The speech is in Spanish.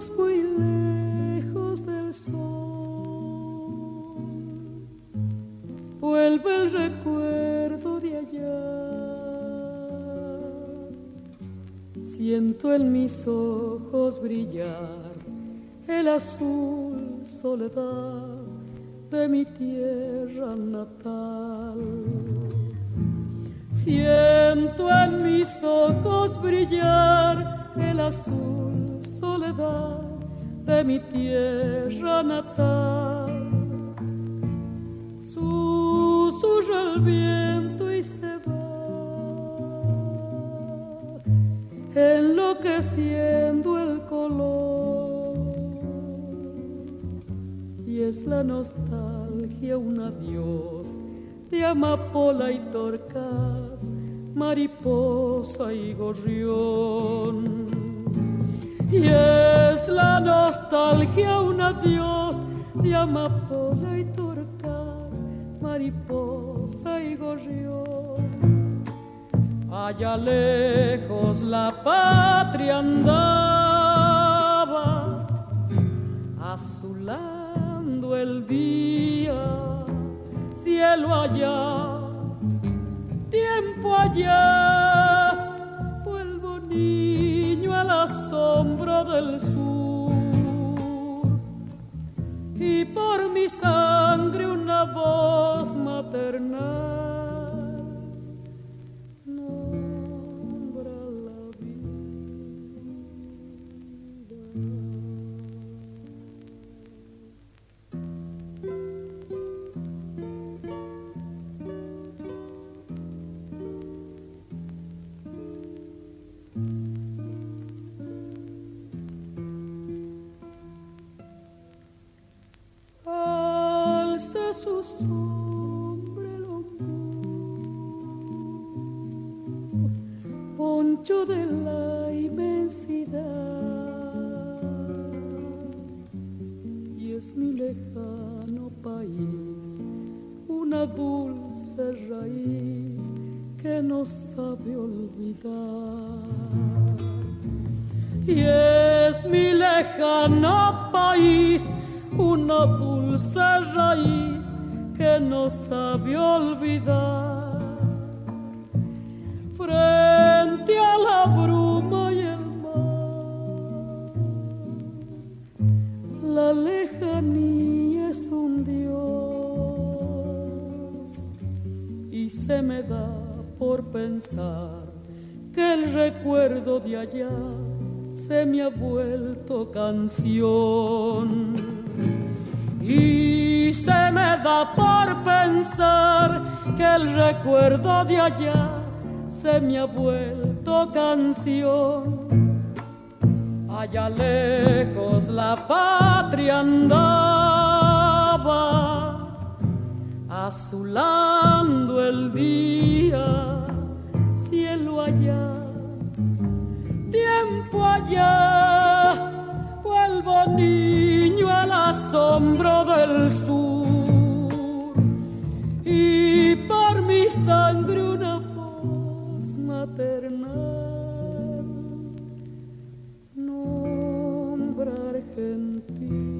muy lejos del sol, vuelve el recuerdo de allá. Siento en mis ojos brillar el azul soledad de mi tierra natal. Siento en mis ojos brillar el azul soledad de mi tierra natal. Susurra el viento y se va, enloqueciendo el color, y es la nostalgia un adiós de amapola y torcas, mariposa y gorrión. Y es la nostalgia un adiós de amapola y torcas, mariposa y gorrión. Allá lejos la patria andaba, azulando el día, cielo allá, tiempo allá. Vuelvo niño al asombro del sur, y por mi sangre una voz maternal nombra la vida. Alza su sombra el ombú, poncho de la inmensidad, y es mi lejano país una dulce raíz que no sabe olvidar. Y es mi lejano país una dulce raíz que no sabe olvidar. Frente a la bruma y el mar, la lejanía es un dios, y se me da por pensar que el recuerdo de allá se me ha vuelto canción. Y se me da por pensar que el recuerdo de allá se me ha vuelto canción. Allá lejos la patria andaba, azulando el día, cielo allá, tiempo allá. Vuelvo niño al asombro del sur, y por mi sangre una voz maternal nombra Argentina.